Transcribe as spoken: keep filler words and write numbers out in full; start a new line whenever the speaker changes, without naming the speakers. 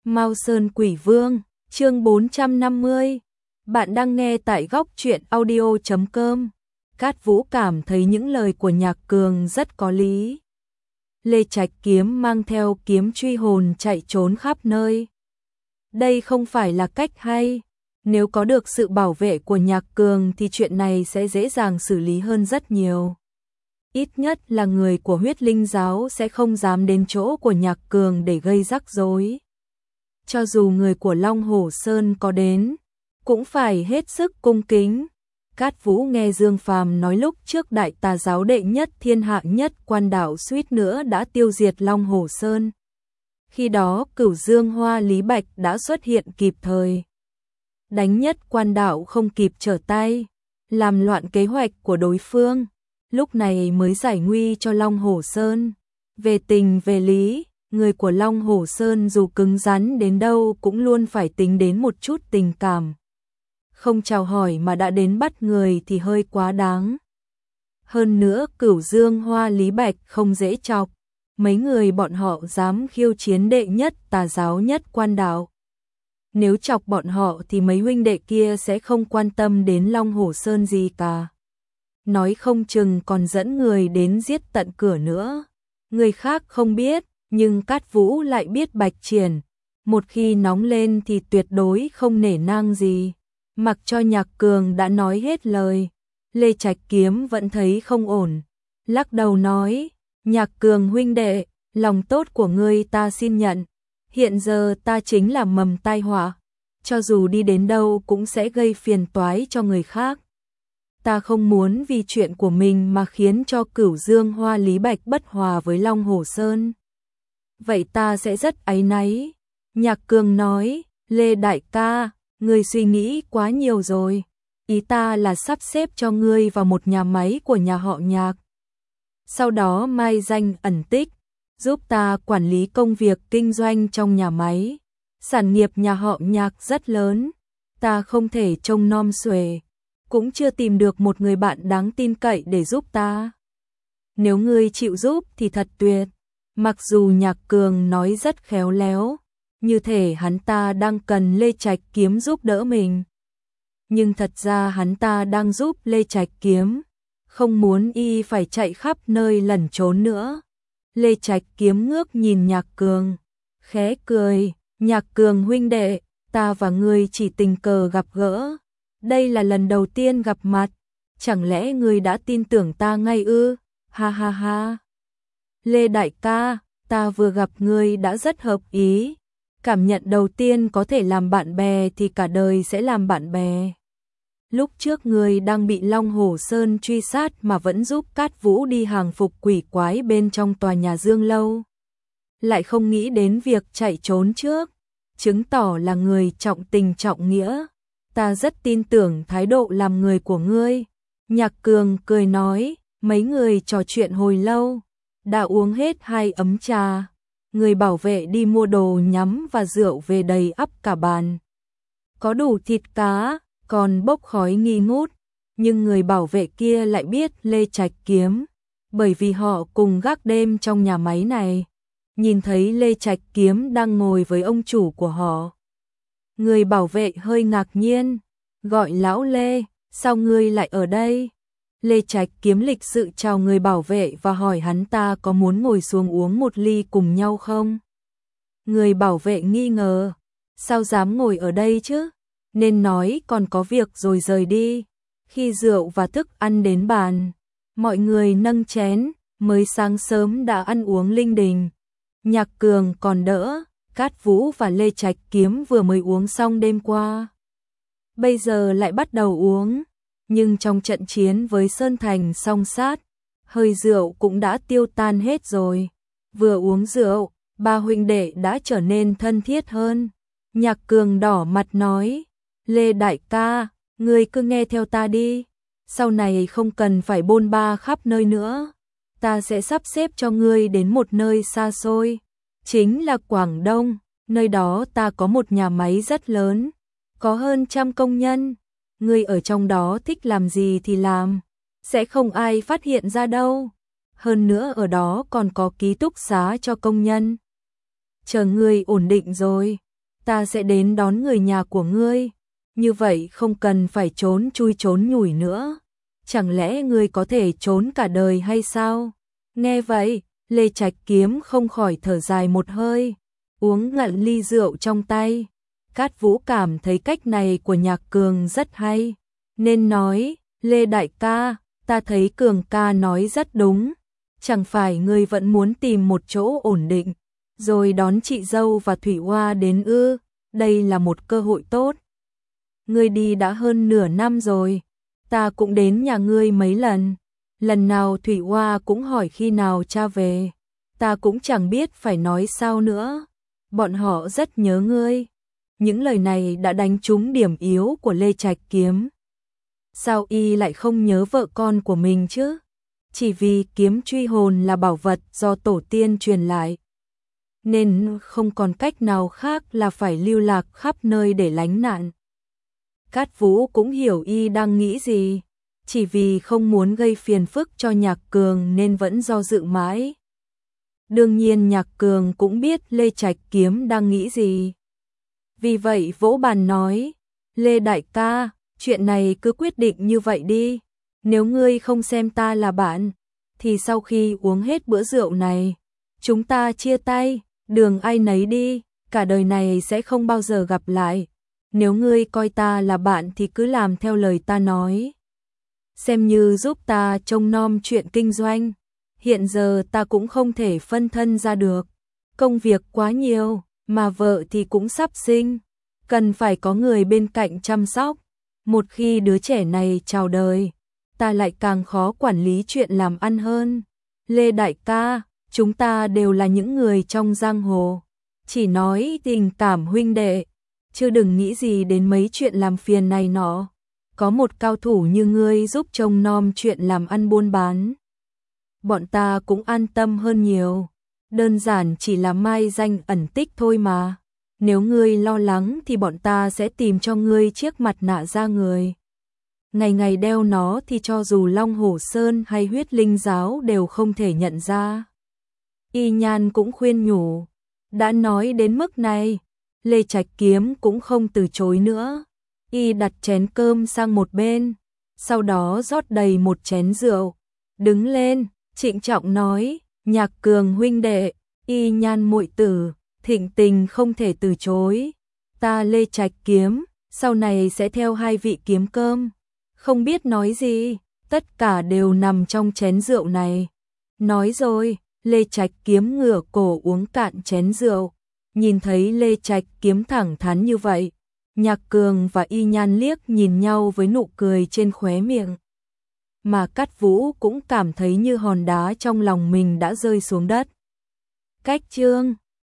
Mao Sơn Quỷ Vương, chương bốn trăm năm mươi. Bạn đang nghe tại góc truyện audio chấm com. Cát Vũ cảm thấy những lời của Nhạc Cường rất có lý. Lê Trạch Kiếm mang theo kiếm truy hồn chạy trốn khắp nơi. Đây không phải là cách hay. Nếu có được sự bảo vệ của Nhạc Cường thì chuyện này sẽ dễ dàng xử lý hơn rất nhiều. Ít nhất là người của Huyết Linh giáo sẽ không dám đến chỗ của Nhạc Cường để gây rắc rối. Cho dù người của Long Hổ Sơn có đến, cũng phải hết sức cung kính. Cát Vũ nghe Dương Phàm nói lúc trước đại tà giáo đệ nhất thiên hạ nhất quan đạo suýt nữa đã tiêu diệt Long Hổ Sơn. Khi đó Cửu Dương Hoa Lý Bạch đã xuất hiện kịp thời. Đánh nhất quan đạo không kịp trở tay, làm loạn kế hoạch của đối phương, lúc này mới giải nguy cho Long Hổ Sơn. Về tình về lý, người của Long Hổ Sơn dù cứng rắn đến đâu cũng luôn phải tính đến một chút tình cảm. Không chào hỏi mà đã đến bắt người thì hơi quá đáng. Hơn nữa Cửu Dương Hoa Lý Bạch không dễ chọc, mấy người bọn họ dám khiêu chiến đệ nhất tà giáo nhất quan đạo. Nếu chọc bọn họ thì mấy huynh đệ kia sẽ không quan tâm đến Long Hổ Sơn gì cả. Nói không chừng còn dẫn người đến giết tận cửa nữa. Người khác không biết, nhưng Cát Vũ lại biết Bạch Triển. Một khi nóng lên thì tuyệt đối không nể nang gì. Mặc cho Nhạc Cường đã nói hết lời, Lê Trạch Kiếm vẫn thấy không ổn. Lắc đầu nói, Nhạc Cường huynh đệ, lòng tốt của ngươi ta xin nhận. Hiện giờ ta chính là mầm tai họa, cho dù đi đến đâu cũng sẽ gây phiền toái cho người khác. Ta không muốn vì chuyện của mình mà khiến cho Cửu Dương Hoa Lý Bạch bất hòa với Long Hổ Sơn. Vậy ta sẽ rất áy náy. Nhạc Cường nói, Lê đại ca, ngươi suy nghĩ quá nhiều rồi. Ý ta là sắp xếp cho ngươi vào một nhà máy của nhà họ Nhạc. Sau đó mai danh ẩn tích, giúp ta quản lý công việc kinh doanh trong nhà máy. Sản nghiệp nhà họ Nhạc rất lớn, ta không thể trông nom xuể, cũng chưa tìm được một người bạn đáng tin cậy để giúp ta. Nếu ngươi chịu giúp thì thật tuyệt. Mặc dù Nhạc Cường nói rất khéo léo, như thể hắn ta đang cần Lê Trạch Kiếm giúp đỡ mình. Nhưng thật ra hắn ta đang giúp Lê Trạch Kiếm, không muốn y phải chạy khắp nơi lẩn trốn nữa. Lê Trạch Kiếm ngước nhìn Nhạc Cường, khẽ cười, Nhạc Cường huynh đệ, ta và ngươi chỉ tình cờ gặp gỡ. Đây là lần đầu tiên gặp mặt, chẳng lẽ ngươi đã tin tưởng ta ngay ư? Ha ha ha. Lê đại ca, ta vừa gặp ngươi đã rất hợp ý. Cảm nhận đầu tiên có thể làm bạn bè thì cả đời sẽ làm bạn bè. Lúc trước ngươi đang bị Long Hổ Sơn truy sát mà vẫn giúp Cát Vũ đi hàng phục quỷ quái bên trong tòa nhà Dương Lâu. Lại không nghĩ đến việc chạy trốn trước, chứng tỏ là người trọng tình trọng nghĩa. Ta rất tin tưởng thái độ làm người của ngươi. Nhạc Cường cười nói, mấy người trò chuyện hồi lâu, đã uống hết hai ấm trà. Người bảo vệ đi mua đồ nhắm và rượu về đầy ắp cả bàn. Có đủ thịt cá, còn bốc khói nghi ngút. Nhưng người bảo vệ kia lại biết Lê Trạch Kiếm, bởi vì họ cùng gác đêm trong nhà máy này. Nhìn thấy Lê Trạch Kiếm đang ngồi với ông chủ của họ, người bảo vệ hơi ngạc nhiên, gọi lão Lê, sao ngươi lại ở đây? Lê Trạch Kiếm lịch sự chào người bảo vệ và hỏi hắn ta có muốn ngồi xuống uống một ly cùng nhau không? Người bảo vệ nghi ngờ, sao dám ngồi ở đây chứ? Nên nói còn có việc rồi rời đi. Khi rượu và thức ăn đến bàn, mọi người nâng chén, mới sáng sớm đã ăn uống linh đình. Nhạc Cường còn đỡ, Cát Vũ và Lê Trạch Kiếm vừa mới uống xong đêm qua. Bây giờ lại bắt đầu uống, nhưng trong trận chiến với Sơn Thành song sát, hơi rượu cũng đã tiêu tan hết rồi. Vừa uống rượu, ba huynh đệ đã trở nên thân thiết hơn. Nhạc Cường đỏ mặt nói, Lê đại ca, ngươi cứ nghe theo ta đi, sau này không cần phải bôn ba khắp nơi nữa. Ta sẽ sắp xếp cho ngươi đến một nơi xa xôi, chính là Quảng Đông. Nơi đó ta có một nhà máy rất lớn, có hơn trăm công nhân. Ngươi ở trong đó thích làm gì thì làm, sẽ không ai phát hiện ra đâu. Hơn nữa ở đó còn có ký túc xá cho công nhân. Chờ ngươi ổn định rồi, ta sẽ đến đón người nhà của ngươi, như vậy không cần phải trốn chui trốn nhủi nữa. Chẳng lẽ ngươi có thể trốn cả đời hay sao? Nghe vậy, Lê Trạch Kiếm không khỏi thở dài một hơi, uống ngận ly rượu trong tay. Cát Vũ cảm thấy cách này của Nhạc Cường rất hay, nên nói, Lê đại ca, ta thấy Cường ca nói rất đúng, chẳng phải ngươi vẫn muốn tìm một chỗ ổn định, rồi đón chị dâu và Thủy Hoa đến ư, đây là một cơ hội tốt. Ngươi đi đã hơn nửa năm rồi, ta cũng đến nhà ngươi mấy lần, lần nào Thủy Hoa cũng hỏi khi nào cha về, ta cũng chẳng biết phải nói sao nữa, bọn họ rất nhớ ngươi. Những lời này đã đánh trúng điểm yếu của Lê Trạch Kiếm. Sao y lại không nhớ vợ con của mình chứ? Chỉ vì kiếm truy hồn là bảo vật do tổ tiên truyền lại, nên không còn cách nào khác là phải lưu lạc khắp nơi để lánh nạn. Cát Vũ cũng hiểu y đang nghĩ gì, chỉ vì không muốn gây phiền phức cho Nhạc Cường nên vẫn do dự mãi. Đương nhiên Nhạc Cường cũng biết Lê Trạch Kiếm đang nghĩ gì. Vì vậy vỗ bàn nói, Lê đại ca, chuyện này cứ quyết định như vậy đi, nếu ngươi không xem ta là bạn, thì sau khi uống hết bữa rượu này, chúng ta chia tay, đường ai nấy đi, cả đời này sẽ không bao giờ gặp lại. Nếu ngươi coi ta là bạn thì cứ làm theo lời ta nói, xem như giúp ta trông nom chuyện kinh doanh. Hiện giờ ta cũng không thể phân thân ra được, công việc quá nhiều, mà vợ thì cũng sắp sinh, cần phải có người bên cạnh chăm sóc. Một khi đứa trẻ này chào đời, ta lại càng khó quản lý chuyện làm ăn hơn. Lê đại ca, chúng ta đều là những người trong giang hồ, chỉ nói tình cảm huynh đệ, chứ đừng nghĩ gì đến mấy chuyện làm phiền này nọ. Có một cao thủ như ngươi giúp trông nom chuyện làm ăn buôn bán, bọn ta cũng an tâm hơn nhiều. Đơn giản chỉ là mai danh ẩn tích thôi mà. Nếu ngươi lo lắng thì bọn ta sẽ tìm cho ngươi chiếc mặt nạ da người. Ngày ngày đeo nó thì cho dù Long Hổ Sơn hay Huyết Linh Giáo đều không thể nhận ra. Y Nhan cũng khuyên nhủ. Đã nói đến mức này, Lê Trạch Kiếm cũng không từ chối nữa. Y đặt chén cơm sang một bên, sau đó rót đầy một chén rượu. Đứng lên, trịnh trọng nói, Nhạc Cường huynh đệ, Y Nhan muội tử, thịnh tình không thể từ chối. Ta Lê Trạch Kiếm, sau này sẽ theo hai vị kiếm cơm. Không biết nói gì, tất cả đều nằm trong chén rượu này. Nói rồi, Lê Trạch Kiếm ngửa cổ uống cạn chén rượu. Nhìn thấy Lê Trạch Kiếm thẳng thắn như vậy, Nhạc Cường và Y Nhan liếc nhìn nhau với nụ cười trên khóe miệng. Mà Cát Vũ cũng cảm thấy như hòn đá trong lòng mình đã rơi xuống đất. Cách chương